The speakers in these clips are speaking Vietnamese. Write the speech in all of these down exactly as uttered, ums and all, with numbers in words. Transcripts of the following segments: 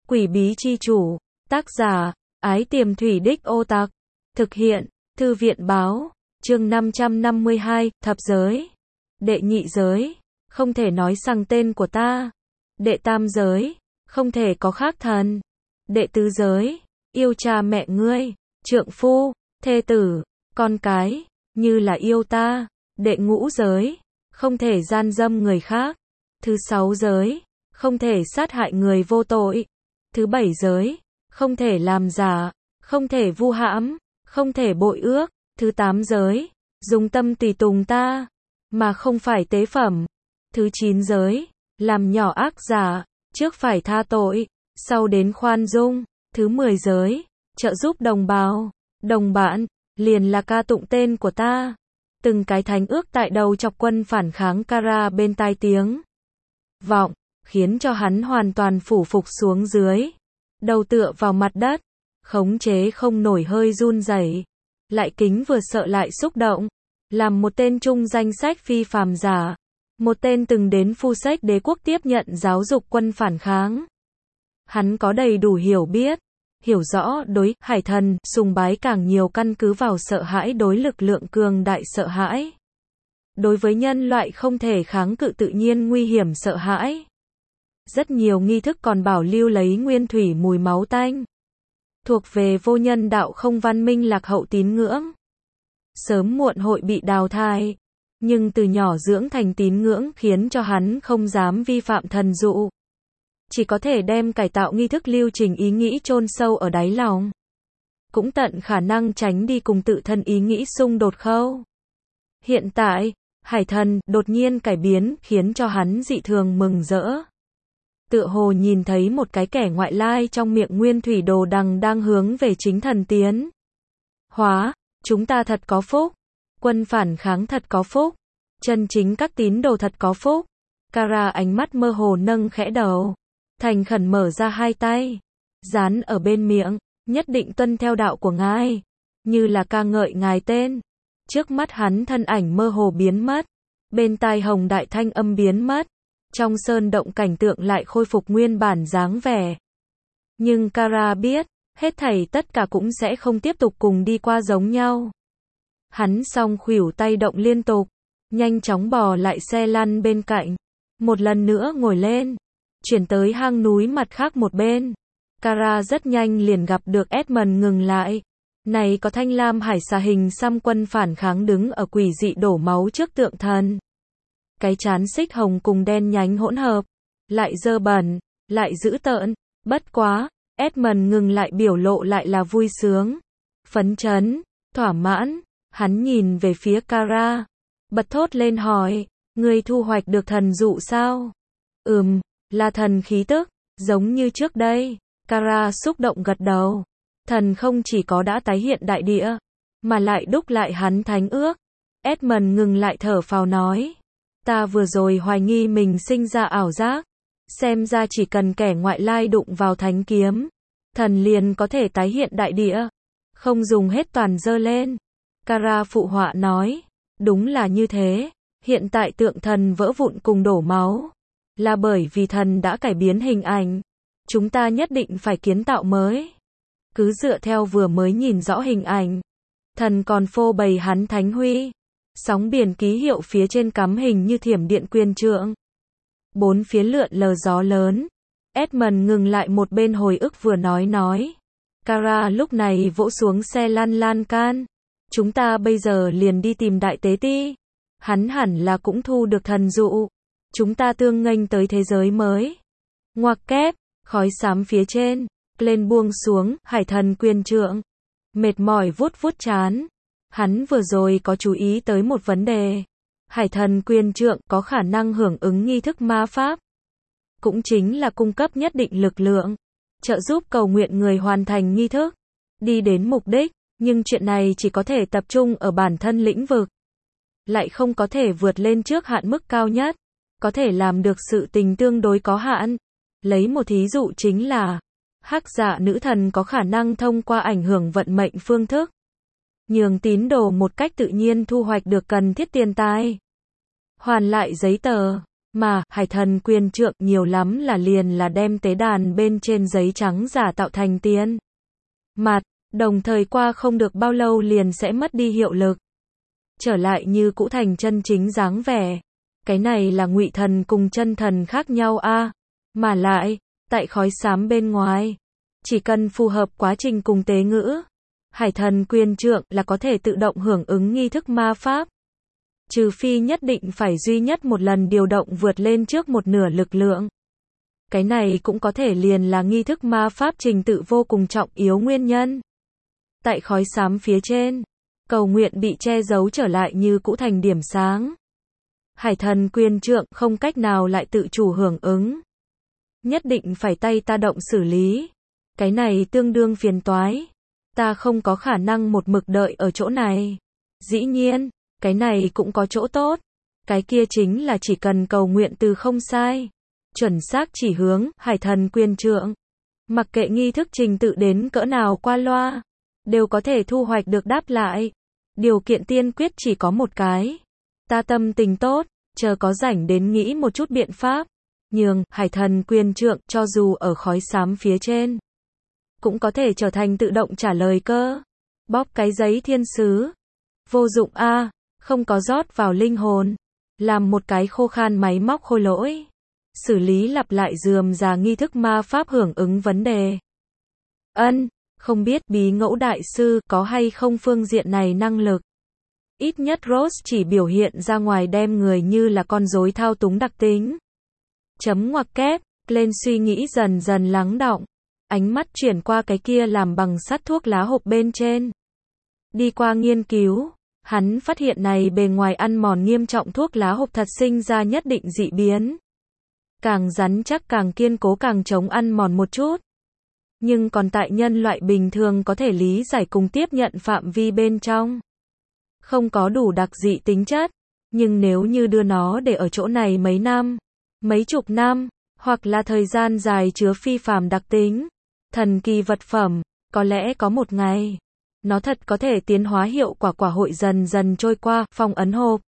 Quỷ bí chi chủ, tác giả, Ái Tiềm Thủy Đích Ô Tặc, thực hiện, Thư viện báo, chương năm trăm năm mươi hai, thập giới, đệ nhị giới, không thể nói sang tên của ta, đệ tam giới, không thể có khác thần, đệ tứ giới, yêu cha mẹ ngươi, trượng phu, thê tử, con cái, như là yêu ta, đệ ngũ giới, không thể gian dâm người khác, thứ sáu giới, không thể sát hại người vô tội, thứ bảy giới, không thể làm giả, không thể vu hãm, không thể bội ước, thứ tám giới, dùng tâm tùy tùng ta, mà không phải tế phẩm, thứ chín giới, làm nhỏ ác giả, trước phải tha tội, sau đến khoan dung, thứ mười giới, trợ giúp đồng bào, đồng bạn, liền là ca tụng tên của ta. Từng cái thánh ước tại đầu chọc quân phản kháng Kara bên tai tiếng vọng, khiến cho hắn hoàn toàn phủ phục xuống dưới, đầu tựa vào mặt đất, khống chế không nổi hơi run rẩy, lại kính vừa sợ lại xúc động, làm một tên trung danh sách phi phàm giả, một tên từng đến phu sách đế quốc tiếp nhận giáo dục quân phản kháng. Hắn có đầy đủ hiểu biết, hiểu rõ đối hải thần sùng bái càng nhiều căn cứ vào sợ hãi đối lực lượng cường đại sợ hãi. Đối với nhân loại không thể kháng cự tự nhiên nguy hiểm sợ hãi. Rất nhiều nghi thức còn bảo lưu lấy nguyên thủy mùi máu tanh. Thuộc về vô nhân đạo không văn minh lạc hậu tín ngưỡng. Sớm muộn hội bị đào thải. Nhưng từ nhỏ dưỡng thành tín ngưỡng khiến cho hắn không dám vi phạm thần dụ. Chỉ có thể đem cải tạo nghi thức lưu trình ý nghĩ chôn sâu ở đáy lòng. Cũng tận khả năng tránh đi cùng tự thân ý nghĩ xung đột khâu. Hiện tại, hải thần đột nhiên cải biến khiến cho hắn dị thường mừng rỡ. Tựa hồ nhìn thấy một cái kẻ ngoại lai trong miệng nguyên thủy đồ đằng đang hướng về chính thần tiến. Hóa, chúng ta thật có phúc. Quân phản kháng thật có phúc. Chân chính các tín đồ thật có phúc. Kara ánh mắt mơ hồ nâng khẽ đầu. Thành khẩn mở ra hai tay. Dán ở bên miệng. Nhất định tuân theo đạo của ngài. Như là ca ngợi ngài tên. Trước mắt hắn thân ảnh mơ hồ biến mất. Bên tai hồng đại thanh âm biến mất. Trong sơn động cảnh tượng lại khôi phục nguyên bản dáng vẻ. Nhưng Kara biết, hết thảy tất cả cũng sẽ không tiếp tục cùng đi qua giống nhau. Hắn song khuỷu tay động liên tục, nhanh chóng bò lại xe lăn bên cạnh, một lần nữa ngồi lên, chuyển tới hang núi mặt khác một bên. Kara rất nhanh liền gặp được Edmund ngừng lại. Này có thanh lam hải xà hình xăm quân phản kháng đứng ở quỷ dị đổ máu trước tượng thần. Cái trán xích hồng cùng đen nhánh hỗn hợp, lại dơ bẩn, lại dữ tợn, bất quá, Edmund ngừng lại biểu lộ lại là vui sướng, phấn chấn, thỏa mãn, hắn nhìn về phía Kara, bật thốt lên hỏi, ngươi thu hoạch được thần dụ sao? Ừm, là thần khí tức, giống như trước đây. Kara xúc động gật đầu, thần không chỉ có đã tái hiện đại địa, mà lại đúc lại hắn thánh ước. Edmund ngừng lại thở phào nói. Ta vừa rồi hoài nghi mình sinh ra ảo giác, xem ra chỉ cần kẻ ngoại lai đụng vào thánh kiếm, thần liền có thể tái hiện đại địa, không dùng hết toàn dơ lên. Kara phụ họa nói, đúng là như thế, hiện tại tượng thần vỡ vụn cùng đổ máu, là bởi vì thần đã cải biến hình ảnh, chúng ta nhất định phải kiến tạo mới. Cứ dựa theo vừa mới nhìn rõ hình ảnh, thần còn phô bày hắn thánh huy. Sóng biển ký hiệu phía trên cắm hình như thiểm điện quyền trượng. Bốn phía lượn lờ gió lớn. Edmund ngừng lại một bên hồi ức vừa nói nói. Kara lúc này vỗ xuống xe lăn lan can. Chúng ta bây giờ liền đi tìm đại tế ti. Hắn hẳn là cũng thu được thần dụ. Chúng ta tương nghênh tới thế giới mới. Ngoặc kép, khói xám phía trên. Lên buông xuống, hải thần quyền trượng. Mệt mỏi vuốt vuốt trán. Hắn vừa rồi có chú ý tới một vấn đề. Hải thần quyền trượng có khả năng hưởng ứng nghi thức ma pháp. Cũng chính là cung cấp nhất định lực lượng. Trợ giúp cầu nguyện người hoàn thành nghi thức. Đi đến mục đích. Nhưng chuyện này chỉ có thể tập trung ở bản thân lĩnh vực. Lại không có thể vượt lên trước hạn mức cao nhất. Có thể làm được sự tình tương đối có hạn. Lấy một thí dụ chính là. Hắc dạ nữ thần có khả năng thông qua ảnh hưởng vận mệnh phương thức. Nhường tín đồ một cách tự nhiên thu hoạch được cần thiết tiền tài. Hoàn lại giấy tờ, Mà, hải thần quyền trượng nhiều lắm là liền là đem tế đàn bên trên giấy trắng giả tạo thành tiền mặt, đồng thời qua không được bao lâu liền sẽ mất đi hiệu lực. Trở lại như cũ thành chân chính dáng vẻ. Cái này là ngụy thần cùng chân thần khác nhau a, mà lại, tại khói xám bên ngoài, chỉ cần phù hợp quá trình cùng tế ngữ, hải thần quyền trượng là có thể tự động hưởng ứng nghi thức ma pháp. Trừ phi nhất định phải duy nhất một lần điều động vượt lên trước một nửa lực lượng. Cái này cũng có thể liền là nghi thức ma pháp trình tự vô cùng trọng yếu nguyên nhân. Tại khói xám phía trên, cầu nguyện bị che giấu trở lại như cũ thành điểm sáng. Hải thần quyền trượng không cách nào lại tự chủ hưởng ứng. Nhất định phải tay ta động xử lý. Cái này tương đương phiền toái. Ta không có khả năng một mực đợi ở chỗ này. Dĩ nhiên, cái này cũng có chỗ tốt. Cái kia chính là chỉ cần cầu nguyện từ không sai, chuẩn xác chỉ hướng, hải thần quyền trượng. Mặc kệ nghi thức trình tự đến cỡ nào qua loa, đều có thể thu hoạch được đáp lại. Điều kiện tiên quyết chỉ có một cái. Ta tâm tình tốt, chờ có rảnh đến nghĩ một chút biện pháp. Nhường, hải thần quyền trượng, cho dù ở khói xám phía trên, cũng có thể trở thành tự động trả lời cơ. Bóp cái giấy thiên sứ. Vô dụng a, không có rót vào linh hồn. Làm một cái khô khan máy móc khôi lỗi. Xử lý lặp lại rườm rà nghi thức ma pháp hưởng ứng vấn đề. Ân, không biết bí ngẫu đại sư có hay không phương diện này năng lực. Ít nhất Rose chỉ biểu hiện ra ngoài đem người như là con rối thao túng đặc tính. Chấm ngoặc kép, lên suy nghĩ dần dần lắng đọng. Ánh mắt chuyển qua cái kia làm bằng sắt thuốc lá hộp bên trên. Đi qua nghiên cứu, hắn phát hiện này bề ngoài ăn mòn nghiêm trọng thuốc lá hộp thật sinh ra nhất định dị biến. Càng rắn chắc càng kiên cố càng chống ăn mòn một chút. Nhưng còn tại nhân loại bình thường có thể lý giải cùng tiếp nhận phạm vi bên trong. Không có đủ đặc dị tính chất. Nhưng nếu như đưa nó để ở chỗ này mấy năm, mấy chục năm, hoặc là thời gian dài chứa phi phàm đặc tính, thần kỳ vật phẩm, có lẽ có một ngày, nó thật có thể tiến hóa hiệu quả quả hội dần dần trôi qua, phong ấn hộp.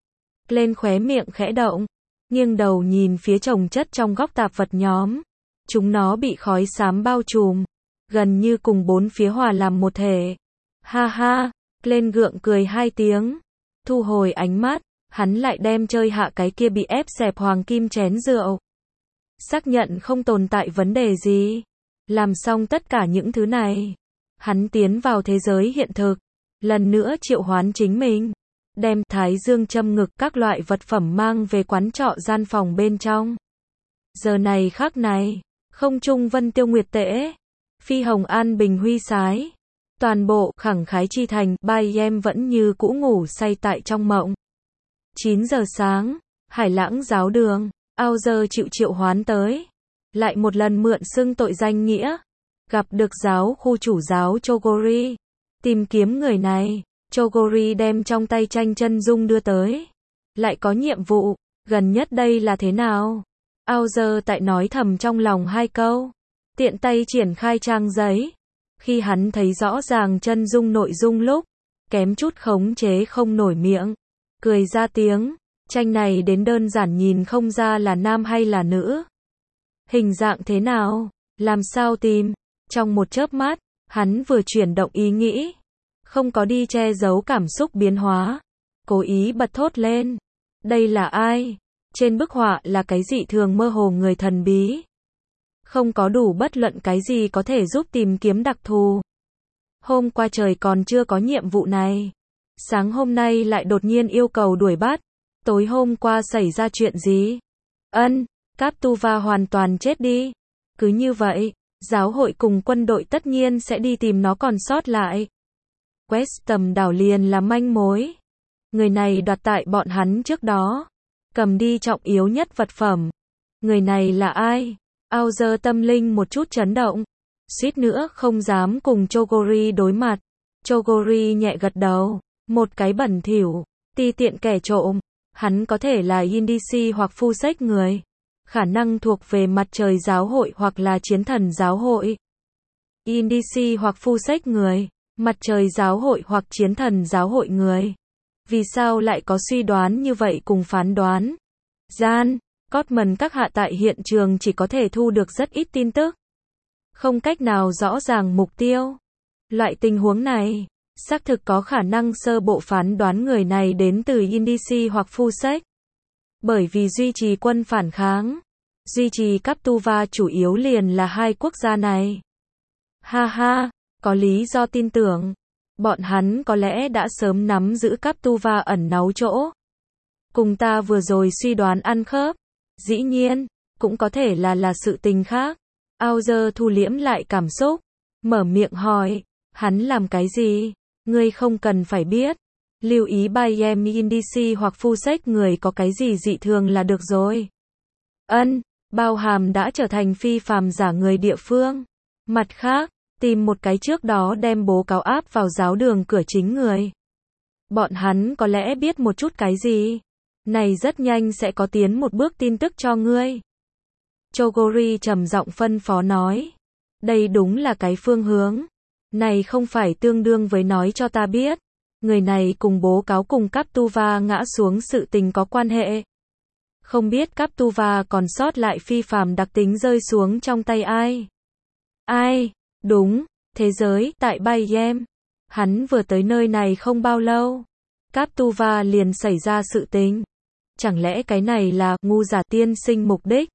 Lên khóe miệng khẽ động, nghiêng đầu nhìn phía chồng chất trong góc tạp vật nhóm. Chúng nó bị khói xám bao trùm, gần như cùng bốn phía hòa làm một thể. Ha ha, lên gượng cười hai tiếng, thu hồi ánh mắt, hắn lại đem chơi hạ cái kia bị ép xẹp hoàng kim chén rượu. Xác nhận không tồn tại vấn đề gì. Làm xong tất cả những thứ này, hắn tiến vào thế giới hiện thực, lần nữa triệu hoán chính mình, đem thái dương châm ngực các loại vật phẩm mang về quán trọ gian phòng bên trong. Giờ này khắc này, không trung vân tiêu nguyệt tễ, phi hồng an bình huy sái, toàn bộ khẳng khái chi thành, bai em vẫn như cũ ngủ say tại trong mộng. chín giờ sáng, Hải Lãng giáo đường, ao giờ chịu triệu hoán tới, lại một lần mượn xưng tội danh nghĩa, gặp được giáo khu chủ giáo Chogori, tìm kiếm người này. Chogori đem trong tay tranh chân dung đưa tới, lại có nhiệm vụ, gần nhất đây là thế nào? Ao giờ tại nói thầm trong lòng hai câu, tiện tay triển khai trang giấy. Khi hắn thấy rõ ràng chân dung nội dung lúc, kém chút khống chế không nổi miệng, cười ra tiếng. Tranh này đến đơn giản nhìn không ra là nam hay là nữ. Hình dạng thế nào? Làm sao tìm? Trong một chớp mắt, hắn vừa chuyển động ý nghĩ, không có đi che giấu cảm xúc biến hóa, cố ý bật thốt lên. Đây là ai? Trên bức họa là cái dị thường mơ hồ người thần bí. Không có đủ bất luận cái gì có thể giúp tìm kiếm đặc thù. Hôm qua trời còn chưa có nhiệm vụ này. Sáng hôm nay lại đột nhiên yêu cầu đuổi bắt. Tối hôm qua xảy ra chuyện gì? Ân, Captuva hoàn toàn chết đi. Cứ như vậy, giáo hội cùng quân đội tất nhiên sẽ đi tìm nó còn sót lại. Westham đảo liền là manh mối. Người này đoạt tại bọn hắn trước đó, cầm đi trọng yếu nhất vật phẩm. Người này là ai? Ao giờ tâm linh một chút chấn động, suýt nữa không dám cùng Chogori đối mặt. Chogori nhẹ gật đầu, một cái bẩn thỉu, ti tiện kẻ trộm. Hắn có thể là Indisi hoặc Phu Sách người, khả năng thuộc về mặt trời giáo hội hoặc là chiến thần giáo hội. Indisi hoặc Phu Sách người, mặt trời giáo hội hoặc chiến thần giáo hội người. Vì sao lại có suy đoán như vậy cùng phán đoán? Gian, Cotman các hạ tại hiện trường chỉ có thể thu được rất ít tin tức. Không cách nào rõ ràng mục tiêu. Loại tình huống này, xác thực có khả năng sơ bộ phán đoán người này đến từ Indici hoặc Fusek. Bởi vì duy trì quân phản kháng, duy trì Captuva chủ yếu liền là hai quốc gia này. Ha ha, có lý do tin tưởng. Bọn hắn có lẽ đã sớm nắm giữ Captuva ẩn náu chỗ. Cùng ta vừa rồi suy đoán ăn khớp. Dĩ nhiên, cũng có thể là là sự tình khác. Auger thu liễm lại cảm xúc. Mở miệng hỏi, hắn làm cái gì? Ngươi không cần phải biết. Lưu ý Bayern Indici hoặc Fusek người có cái gì dị thường là được rồi. Ân, bao hàm đã trở thành phi phàm giả người địa phương. Mặt khác, tìm một cái trước đó đem bố cáo áp vào giáo đường cửa chính người. Bọn hắn có lẽ biết một chút cái gì. Này rất nhanh sẽ có tiến một bước tin tức cho ngươi. Chogori trầm giọng phân phó nói. Đây đúng là cái phương hướng. Này không phải tương đương với nói cho ta biết. Người này cùng bố cáo cùng Captuva ngã xuống sự tình có quan hệ. Không biết Captuva còn sót lại phi phàm đặc tính rơi xuống trong tay ai. Ai? Đúng, thế giới, tại Bayern. Hắn vừa tới nơi này không bao lâu. Captuva liền xảy ra sự tình. Chẳng lẽ cái này là ngu giả tiên sinh mục đích?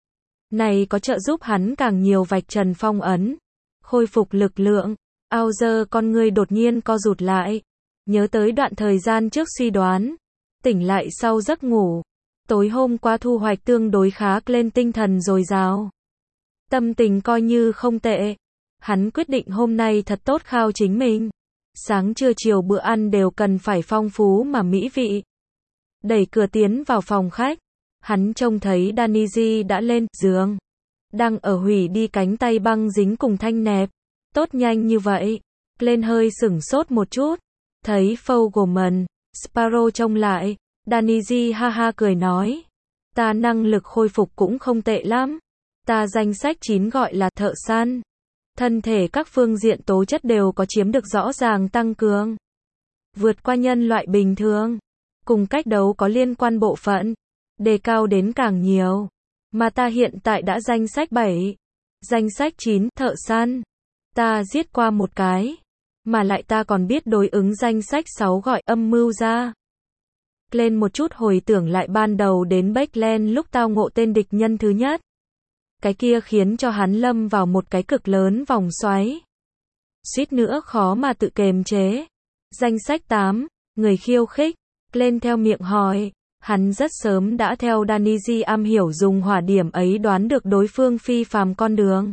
Này có trợ giúp hắn càng nhiều vạch trần phong ấn. Khôi phục lực lượng. Auger con ngươi đột nhiên co rụt lại. Nhớ tới đoạn thời gian trước suy đoán. Tỉnh lại sau giấc ngủ. Tối hôm qua thu hoạch tương đối khá lên tinh thần dồi dào. Tâm tình coi như không tệ. Hắn quyết định hôm nay thật tốt khao chính mình. Sáng trưa chiều bữa ăn đều cần phải phong phú mà mỹ vị. Đẩy cửa tiến vào phòng khách. Hắn trông thấy Daniji đã lên giường. Đang ở hủy đi cánh tay băng dính cùng thanh nẹp. Tốt nhanh như vậy. Lên hơi sửng sốt một chút. Thấy Fogelman, Sparrow trông lại. Daniji ha ha cười nói. Ta năng lực khôi phục cũng không tệ lắm. Ta danh sách chín gọi là thợ săn. Thân thể các phương diện tố chất đều có chiếm được rõ ràng tăng cường. Vượt qua nhân loại bình thường. Cùng cách đấu có liên quan bộ phận. Đề cao đến càng nhiều. Mà ta hiện tại đã danh sách bảy. Danh sách chín, thợ săn. Ta giết qua một cái. Mà lại ta còn biết đối ứng danh sách sáu gọi âm mưu ra. Lên một chút hồi tưởng lại ban đầu đến Backland lúc tao ngộ tên địch nhân thứ nhất. Cái kia khiến cho hắn lâm vào một cái cực lớn vòng xoáy. Suýt nữa khó mà tự kềm chế. Danh sách tám, người khiêu khích. Lên theo miệng hỏi. Hắn rất sớm đã theo Daniji am hiểu dùng hỏa điểm ấy đoán được đối phương phi phàm con đường.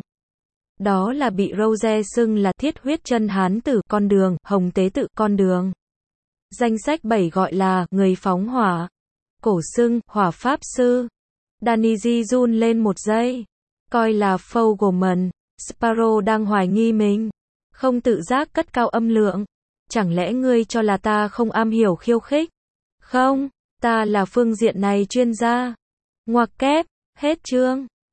Đó là bị Rose xưng là thiết huyết chân hán tử con đường, hồng tế tự con đường. Danh sách bảy gọi là người phóng hỏa. Cổ xưng hỏa pháp sư. Daniji run lên một giây. Coi là Fogelman, Sparrow đang hoài nghi mình. Không tự giác cất cao âm lượng. Chẳng lẽ ngươi cho là ta không am hiểu khiêu khích? Không, ta là phương diện này chuyên gia. Ngoặc kép, hết chương.